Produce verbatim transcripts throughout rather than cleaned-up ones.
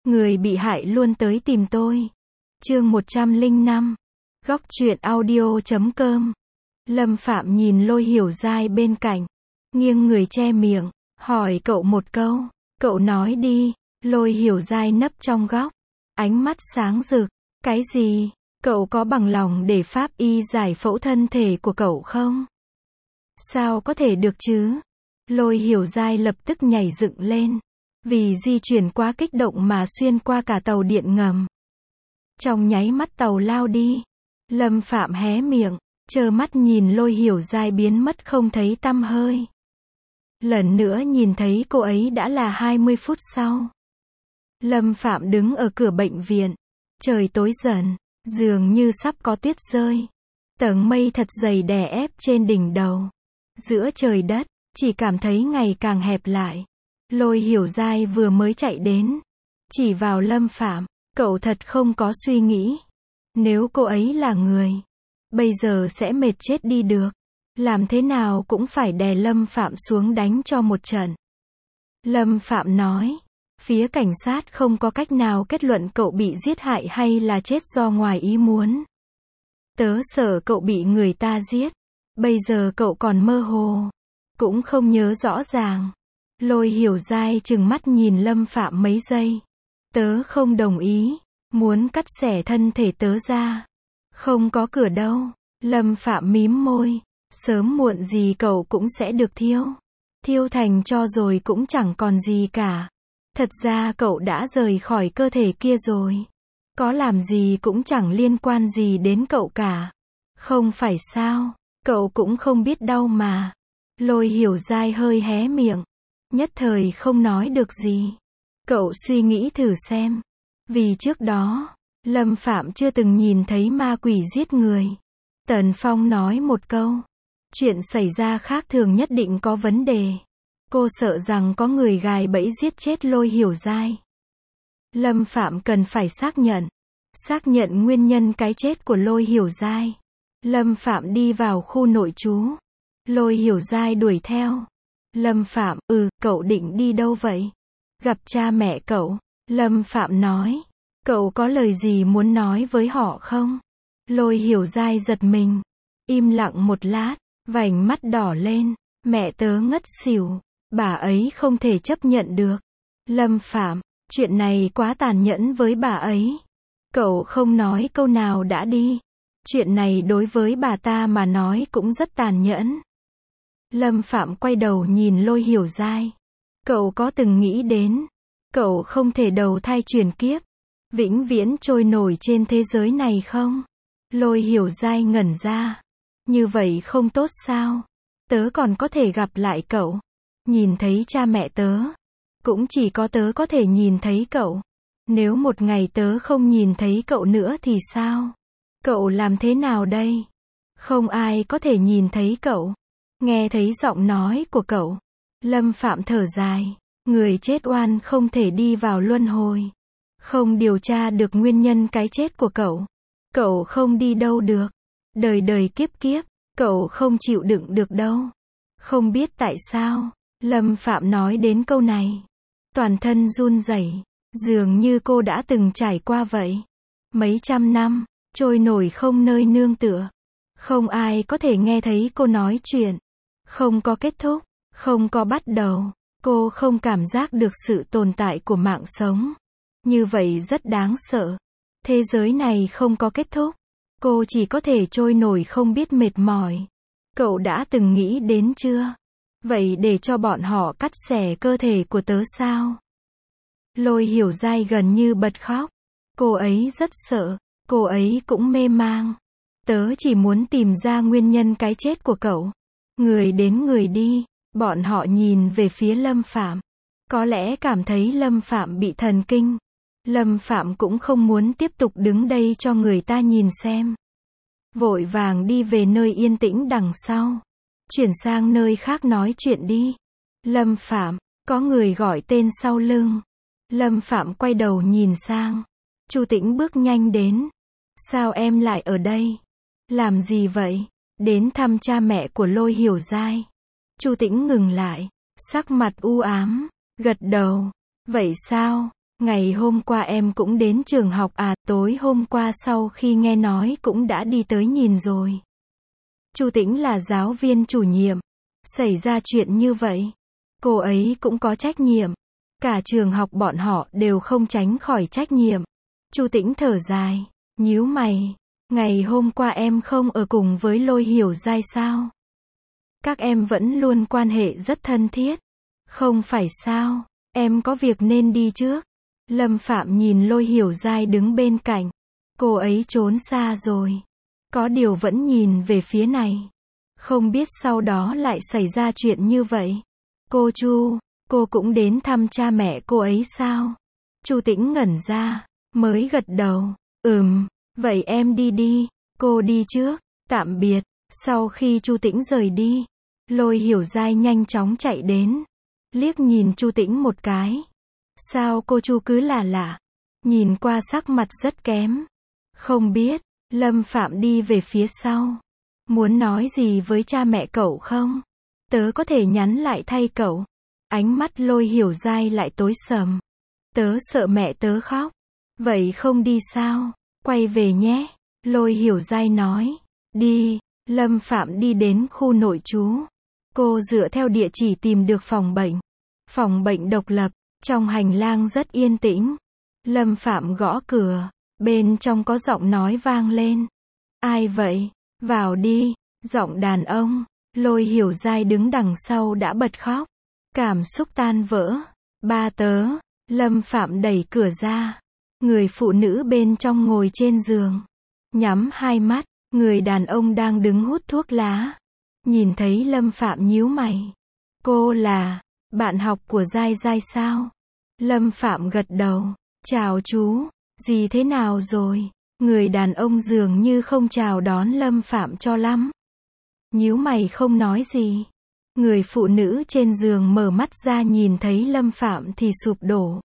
Người bị hại luôn tới tìm tôi. Chương một trăm lẻ năm. Góc truyện audio chấm com. Lâm Phạm nhìn Lôi Hiểu Giai bên cạnh, nghiêng người che miệng, hỏi cậu một câu. Cậu nói đi. Lôi Hiểu Giai nấp trong góc, ánh mắt sáng rực. Cái gì? Cậu có bằng lòng để pháp y giải phẫu thân thể của cậu không? Sao có thể được chứ? Lôi Hiểu Giai lập tức nhảy dựng lên, vì di chuyển quá kích động mà xuyên qua cả tàu điện ngầm. Trong nháy mắt tàu lao đi, Lâm Phạm hé miệng, trơ mắt nhìn Lôi Hiểu Giai biến mất không thấy tăm hơi. Lần nữa nhìn thấy cô ấy đã là hai mươi phút sau. Lâm Phạm đứng ở cửa bệnh viện. Trời tối dần, dường như sắp có tuyết rơi. Tầng mây thật dày đè ép trên đỉnh đầu. Giữa trời đất, chỉ cảm thấy ngày càng hẹp lại. Lôi Hiểu Giai vừa mới chạy đến, chỉ vào Lâm Phạm. Cậu thật không có suy nghĩ. Nếu cô ấy là người, bây giờ sẽ mệt chết đi được. Làm thế nào cũng phải đè Lâm Phạm xuống đánh cho một trận. Lâm Phạm nói, phía cảnh sát không có cách nào kết luận cậu bị giết hại hay là chết do ngoài ý muốn. Tớ sợ cậu bị người ta giết. Bây giờ cậu còn mơ hồ, cũng không nhớ rõ ràng. Lôi Hiểu Giai trừng mắt nhìn Lâm Phạm mấy giây. Tớ không đồng ý, muốn cắt xẻ thân thể tớ ra. Không có cửa đâu. Lâm Phạm mím môi. Sớm muộn gì cậu cũng sẽ được thiêu. Thiêu thành tro rồi cũng chẳng còn gì cả. Thật ra cậu đã rời khỏi cơ thể kia rồi. Có làm gì cũng chẳng liên quan gì đến cậu cả. Không phải sao? Cậu cũng không biết đau mà. Lôi Hiểu Giai hơi hé miệng, nhất thời không nói được gì. Cậu suy nghĩ thử xem. Vì trước đó, Lâm Phạm chưa từng nhìn thấy ma quỷ giết người. Tần Phong nói một câu. Chuyện xảy ra khác thường nhất định có vấn đề. Cô sợ rằng có người gài bẫy giết chết Lôi Hiểu Giai. Lâm Phạm cần phải xác nhận. Xác nhận nguyên nhân cái chết của Lôi Hiểu Giai. Lâm Phạm đi vào khu nội trú. Lôi Hiểu Giai đuổi theo. Lâm Phạm, ừ, cậu định đi đâu vậy? Gặp cha mẹ cậu. Lâm Phạm nói. Cậu có lời gì muốn nói với họ không? Lôi Hiểu Giai giật mình. Im lặng một lát, vành mắt đỏ lên. Mẹ tớ ngất xỉu. Bà ấy không thể chấp nhận được. Lâm Phạm, chuyện này quá tàn nhẫn với bà ấy. Cậu không nói câu nào đã đi. Chuyện này đối với bà ta mà nói cũng rất tàn nhẫn. Lâm Phạm quay đầu nhìn Lôi Hiểu Giai. Cậu có từng nghĩ đến, cậu không thể đầu thai chuyển kiếp, vĩnh viễn trôi nổi trên thế giới này không? Lôi Hiểu Giai ngẩn ra. Như vậy không tốt sao? Tớ còn có thể gặp lại cậu, nhìn thấy cha mẹ tớ. Cũng chỉ có tớ có thể nhìn thấy cậu. Nếu một ngày tớ không nhìn thấy cậu nữa thì sao? Cậu làm thế nào đây? Không ai có thể nhìn thấy cậu. Nghe thấy giọng nói của cậu, Lâm Phạm thở dài. Người chết oan không thể đi vào luân hồi. Không điều tra được nguyên nhân cái chết của cậu, cậu không đi đâu được. Đời đời kiếp kiếp, cậu không chịu đựng được đâu. Không biết tại sao, Lâm Phạm nói đến câu này, toàn thân run rẩy, dường như cô đã từng trải qua vậy. Mấy trăm năm, trôi nổi không nơi nương tựa. Không ai có thể nghe thấy cô nói chuyện. Không có kết thúc, không có bắt đầu. Cô không cảm giác được sự tồn tại của mạng sống. Như vậy rất đáng sợ. Thế giới này không có kết thúc. Cô chỉ có thể trôi nổi không biết mệt mỏi. Cậu đã từng nghĩ đến chưa? Vậy để cho bọn họ cắt xẻ cơ thể của tớ sao? Lôi Hiểu Giai gần như bật khóc. Cô ấy rất sợ. Cô ấy cũng mê mang. Tớ chỉ muốn tìm ra nguyên nhân cái chết của cậu. Người đến người đi. Bọn họ nhìn về phía Lâm Phạm. Có lẽ cảm thấy Lâm Phạm bị thần kinh. Lâm Phạm cũng không muốn tiếp tục đứng đây cho người ta nhìn xem. Vội vàng đi về nơi yên tĩnh đằng sau. Chuyển sang nơi khác nói chuyện đi. Lâm Phạm, có người gọi tên sau lưng. Lâm Phạm quay đầu nhìn sang. Chu Tĩnh bước nhanh đến. Sao em lại ở đây? Làm gì vậy? Đến thăm cha mẹ của Lôi Hiểu Giai. Chu Tĩnh ngừng lại, sắc mặt u ám, gật đầu. Vậy sao? Ngày hôm qua em cũng đến trường học à, tối hôm qua sau khi nghe nói cũng đã đi tới nhìn rồi. Chu Tĩnh là giáo viên chủ nhiệm. Xảy ra chuyện như vậy, cô ấy cũng có trách nhiệm. Cả trường học bọn họ đều không tránh khỏi trách nhiệm. Chu Tĩnh thở dài, nhíu mày. Ngày hôm qua em không ở cùng với Lôi Hiểu Giai sao? Các em vẫn luôn quan hệ rất thân thiết. Không phải sao, em có việc nên đi trước. Lâm Phạm nhìn Lôi Hiểu Giai đứng bên cạnh. Cô ấy trốn xa rồi. Có điều vẫn nhìn về phía này. Không biết sau đó lại xảy ra chuyện như vậy. Cô Chu, cô cũng đến thăm cha mẹ cô ấy sao? Chu Tĩnh ngẩn ra, mới gật đầu. Ừm, vậy em đi đi, cô đi trước, tạm biệt. Sau khi Chu Tĩnh rời đi, Lôi Hiểu Giai nhanh chóng chạy đến. Liếc nhìn Chu Tĩnh một cái. Sao cô Chu cứ lạ lạ? Nhìn qua sắc mặt rất kém. Không biết, Lâm Phạm đi về phía sau. Muốn nói gì với cha mẹ cậu không? Tớ có thể nhắn lại thay cậu. Ánh mắt Lôi Hiểu Giai lại tối sầm. Tớ sợ mẹ tớ khóc. Vậy không đi sao? Quay về nhé. Lôi Hiểu Giai nói. Đi. Lâm Phạm đi đến khu nội trú. Cô dựa theo địa chỉ tìm được phòng bệnh. Phòng bệnh độc lập. Trong hành lang rất yên tĩnh. Lâm Phạm gõ cửa. Bên trong có giọng nói vang lên. Ai vậy? Vào đi. Giọng đàn ông. Lôi Hiểu Giai đứng đằng sau đã bật khóc. Cảm xúc tan vỡ. Ba tớ. Lâm Phạm đẩy cửa ra. Người phụ nữ bên trong ngồi trên giường. Nhắm hai mắt. Người đàn ông đang đứng hút thuốc lá. Nhìn thấy Lâm Phạm nhíu mày. Cô là bạn học của Giai Giai sao? Lâm Phạm gật đầu. Chào chú. Gì thế nào rồi? Người đàn ông dường như không chào đón Lâm Phạm cho lắm. Nhíu mày không nói gì. Người phụ nữ trên giường mở mắt ra nhìn thấy Lâm Phạm thì sụp đổ.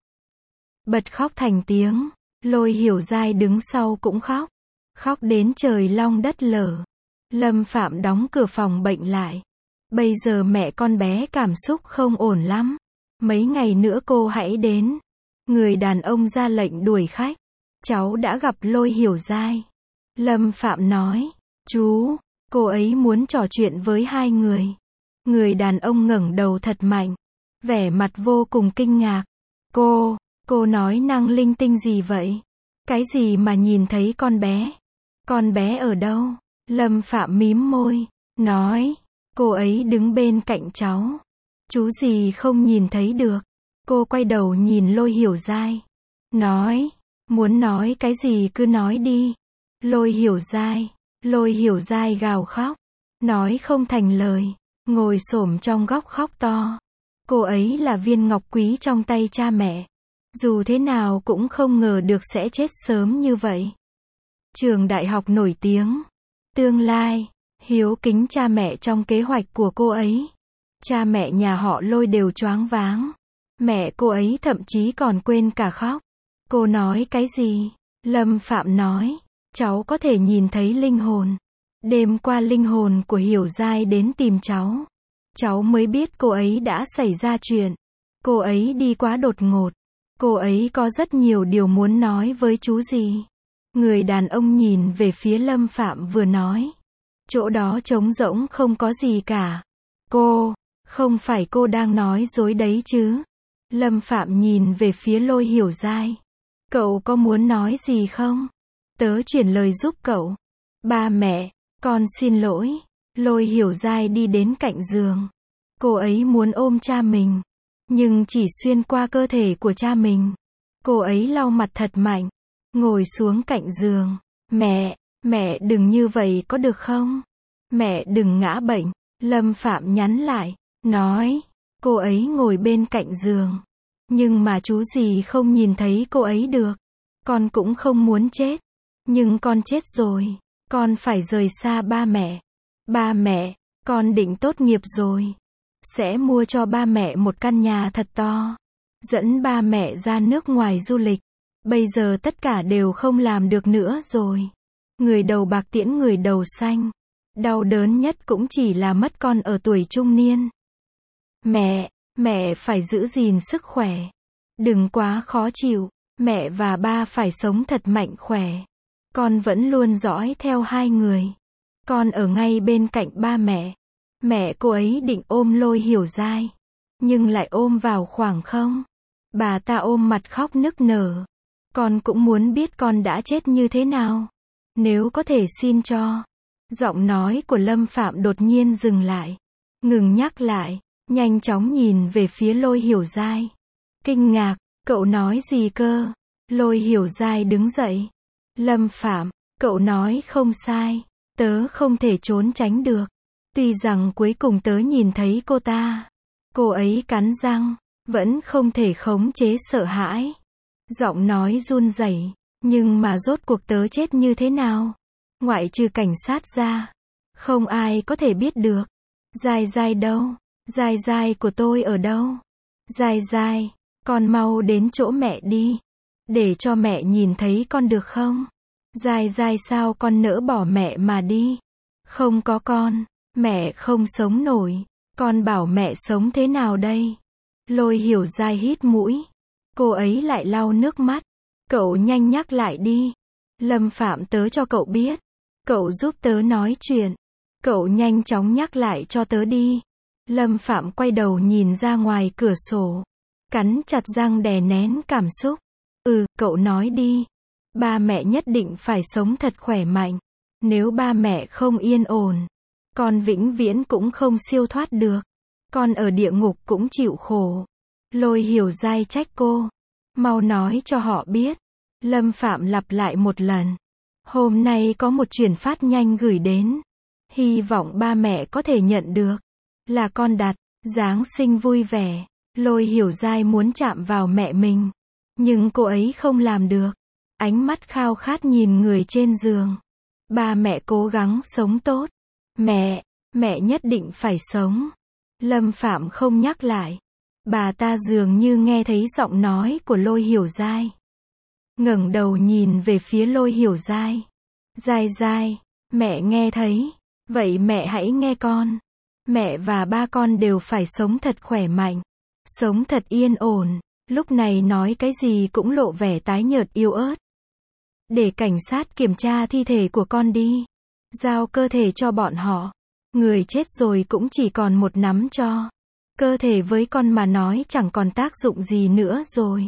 Bật khóc thành tiếng. Lôi Hiểu Giai đứng sau cũng khóc. Khóc đến trời long đất lở. Lâm Phạm đóng cửa phòng bệnh lại. Bây giờ mẹ con bé cảm xúc không ổn lắm. Mấy ngày nữa cô hãy đến. Người đàn ông ra lệnh đuổi khách. Cháu đã gặp Lôi Hiểu Giai. Lâm Phạm nói. Chú, cô ấy muốn trò chuyện với hai người. Người đàn ông ngẩng đầu thật mạnh. Vẻ mặt vô cùng kinh ngạc. Cô, cô nói năng linh tinh gì vậy? Cái gì mà nhìn thấy con bé? Con bé ở đâu? Lâm Phạm mím môi. Nói. Cô ấy đứng bên cạnh cháu. Chú gì không nhìn thấy được. Cô quay đầu nhìn Lôi Hiểu Giai. Nói. Muốn nói cái gì cứ nói đi. Lôi Hiểu Giai. Lôi Hiểu Giai gào khóc. Nói không thành lời. Ngồi xổm trong góc khóc to. Cô ấy là viên ngọc quý trong tay cha mẹ. Dù thế nào cũng không ngờ được sẽ chết sớm như vậy. Trường đại học nổi tiếng. Tương lai. Hiếu kính cha mẹ trong kế hoạch của cô ấy. Cha mẹ nhà họ Lôi đều choáng váng. Mẹ cô ấy thậm chí còn quên cả khóc. Cô nói cái gì? Lâm Phạm nói. Cháu có thể nhìn thấy linh hồn. Đêm qua linh hồn của Hiểu Giai đến tìm cháu. Cháu mới biết cô ấy đã xảy ra chuyện. Cô ấy đi quá đột ngột. Cô ấy có rất nhiều điều muốn nói với chú gì. Người đàn ông nhìn về phía Lâm Phạm vừa nói. Chỗ đó trống rỗng không có gì cả. Cô, không phải cô đang nói dối đấy chứ? Lâm Phạm nhìn về phía Lôi Hiểu Giai. Cậu có muốn nói gì không? Tớ chuyển lời giúp cậu. Ba mẹ, con xin lỗi. Lôi Hiểu Giai đi đến cạnh giường. Cô ấy muốn ôm cha mình. Nhưng chỉ xuyên qua cơ thể của cha mình. Cô ấy lau mặt thật mạnh. Ngồi xuống cạnh giường. Mẹ, mẹ đừng như vậy có được không? Mẹ đừng ngã bệnh. Lâm Phạm nhắn lại. Nói. Cô ấy ngồi bên cạnh giường. Nhưng mà chú gì không nhìn thấy cô ấy được. Con cũng không muốn chết. Nhưng con chết rồi. Con phải rời xa ba mẹ. Ba mẹ, con định tốt nghiệp rồi. Sẽ mua cho ba mẹ một căn nhà thật to. Dẫn ba mẹ ra nước ngoài du lịch. Bây giờ tất cả đều không làm được nữa rồi. Người đầu bạc tiễn người đầu xanh. Đau đớn nhất cũng chỉ là mất con ở tuổi trung niên. Mẹ, mẹ phải giữ gìn sức khỏe. Đừng quá khó chịu, mẹ và ba phải sống thật mạnh khỏe. Con vẫn luôn dõi theo hai người. Con ở ngay bên cạnh ba mẹ. Mẹ cô ấy định ôm Lôi Hiểu Giai, nhưng lại ôm vào khoảng không. Bà ta ôm mặt khóc nức nở. Con cũng muốn biết con đã chết như thế nào. Nếu có thể xin cho. Giọng nói của Lâm Phạm đột nhiên dừng lại. Ngừng nhắc lại, nhanh chóng nhìn về phía Lôi Hiểu Giai. Kinh ngạc, cậu nói gì cơ? Lôi Hiểu Giai đứng dậy. Lâm Phạm, cậu nói không sai. Tớ không thể trốn tránh được. Tuy rằng cuối cùng tớ nhìn thấy cô ta. Cô ấy cắn răng, vẫn không thể khống chế sợ hãi. Giọng nói run rẩy, nhưng mà rốt cuộc tớ chết như thế nào? Ngoại trừ cảnh sát ra, không ai có thể biết được. Giai Giai đâu? Giai Giai của tôi ở đâu? Giai Giai, con mau đến chỗ mẹ đi. Để cho mẹ nhìn thấy con được không? Giai Giai sao con nỡ bỏ mẹ mà đi? Không có con, mẹ không sống nổi. Con bảo mẹ sống thế nào đây? Lôi Hiểu Giai hít mũi. Cô ấy lại lau nước mắt. Cậu nhanh nhắc lại đi. Lâm Phạm, tớ cho cậu biết. Cậu giúp tớ nói chuyện. Cậu nhanh chóng nhắc lại cho tớ đi. Lâm Phạm quay đầu nhìn ra ngoài cửa sổ. Cắn chặt răng đè nén cảm xúc. Ừ, cậu nói đi. Ba mẹ nhất định phải sống thật khỏe mạnh. Nếu ba mẹ không yên ổn, con vĩnh viễn cũng không siêu thoát được. Con ở địa ngục cũng chịu khổ. Lôi Hiểu Giai trách cô. Mau nói cho họ biết. Lâm Phạm lặp lại một lần. Hôm nay có một chuyển phát nhanh gửi đến. Hy vọng ba mẹ có thể nhận được. Là con đặt. Giáng sinh vui vẻ. Lôi Hiểu Giai muốn chạm vào mẹ mình. Nhưng cô ấy không làm được. Ánh mắt khao khát nhìn người trên giường. Ba mẹ cố gắng sống tốt. Mẹ, mẹ nhất định phải sống. Lâm Phạm không nhắc lại. Bà ta dường như nghe thấy giọng nói của Lôi Hiểu Giai. Ngẩng đầu nhìn về phía Lôi Hiểu Giai. Giai Giai, mẹ nghe thấy. Vậy mẹ hãy nghe con. Mẹ và ba con đều phải sống thật khỏe mạnh. Sống thật yên ổn. Lúc này nói cái gì cũng lộ vẻ tái nhợt yếu ớt. Để cảnh sát kiểm tra thi thể của con đi. Giao cơ thể cho bọn họ. Người chết rồi cũng chỉ còn một nắm tro. Cơ thể với con mà nói chẳng còn tác dụng gì nữa rồi.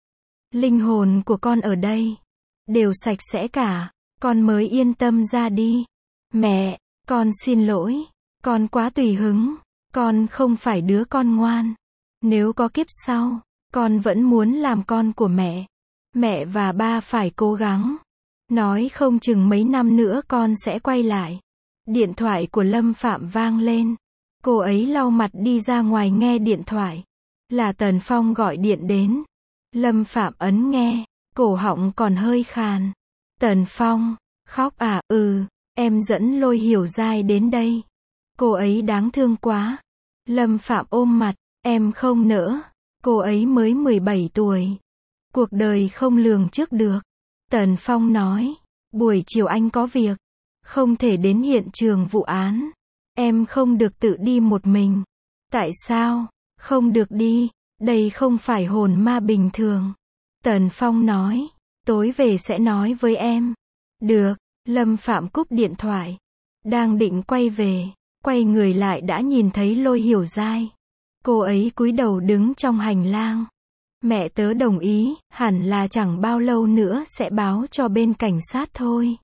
Linh hồn của con ở đây. Đều sạch sẽ cả. Con mới yên tâm ra đi. Mẹ, con xin lỗi. Con quá tùy hứng. Con không phải đứa con ngoan. Nếu có kiếp sau, con vẫn muốn làm con của mẹ. Mẹ và ba phải cố gắng. Nói không chừng mấy năm nữa con sẽ quay lại. Điện thoại của Lâm Phạm vang lên. Cô ấy lau mặt đi ra ngoài nghe điện thoại. Là Tần Phong gọi điện đến. Lâm Phạm ấn nghe. Cổ họng còn hơi khàn. Tần Phong, khóc à? Ừ, em dẫn Lôi Hiểu Giai đến đây. Cô ấy đáng thương quá. Lâm Phạm ôm mặt. Em không nỡ. Cô ấy mới mười bảy tuổi. Cuộc đời không lường trước được. Tần Phong nói. Buổi chiều anh có việc. Không thể đến hiện trường vụ án. Em không được tự đi một mình. Tại sao? Không được đi. Đây không phải hồn ma bình thường. Tần Phong nói. Tối về sẽ nói với em. Được. Lâm Phạm cúp điện thoại. Đang định quay về. Quay người lại đã nhìn thấy Lôi Hiểu Giai. Cô ấy cúi đầu đứng trong hành lang. Mẹ tớ đồng ý, hẳn là chẳng bao lâu nữa sẽ báo cho bên cảnh sát thôi.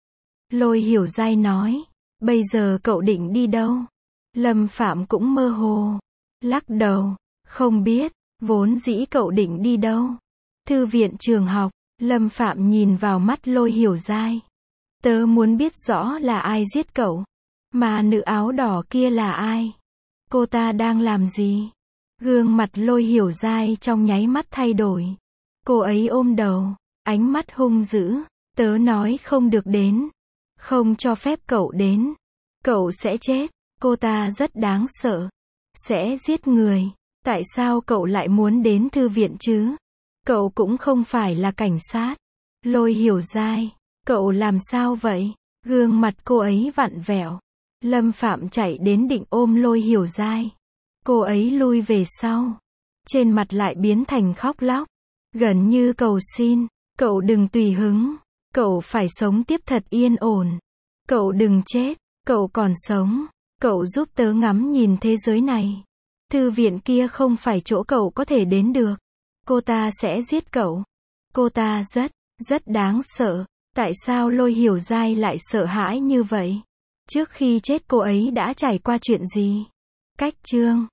Lôi Hiểu Giai nói. Bây giờ cậu định đi đâu? Lâm Phạm cũng mơ hồ. Lắc đầu. Không biết, vốn dĩ cậu định đi đâu? Thư viện trường học. Lâm Phạm nhìn vào mắt Lôi Hiểu Giai. Tớ muốn biết rõ là ai giết cậu. Mà nữ áo đỏ kia là ai? Cô ta đang làm gì? Gương mặt Lôi Hiểu Giai trong nháy mắt thay đổi. Cô ấy ôm đầu, ánh mắt hung dữ. Tớ nói không được đến. Không cho phép cậu đến. Cậu sẽ chết. Cô ta rất đáng sợ. Sẽ giết người. Tại sao cậu lại muốn đến thư viện chứ? Cậu cũng không phải là cảnh sát. Lôi Hiểu Giai, cậu làm sao vậy? Gương mặt cô ấy vặn vẹo. Lâm Phạm chạy đến định ôm Lôi Hiểu Giai. Cô ấy lui về sau. trên mặt lại biến thành khóc lóc, gần như cầu xin, cậu đừng tùy hứng, cậu phải sống tiếp thật yên ổn, cậu đừng chết, cậu còn sống, cậu giúp tớ ngắm nhìn thế giới này. Thư viện kia không phải chỗ cậu có thể đến được. Cô ta sẽ giết cậu. Cô ta rất, rất đáng sợ. Tại sao Lôi Hiểu Giai lại sợ hãi như vậy? Trước khi chết cô ấy đã trải qua chuyện gì? Cách chương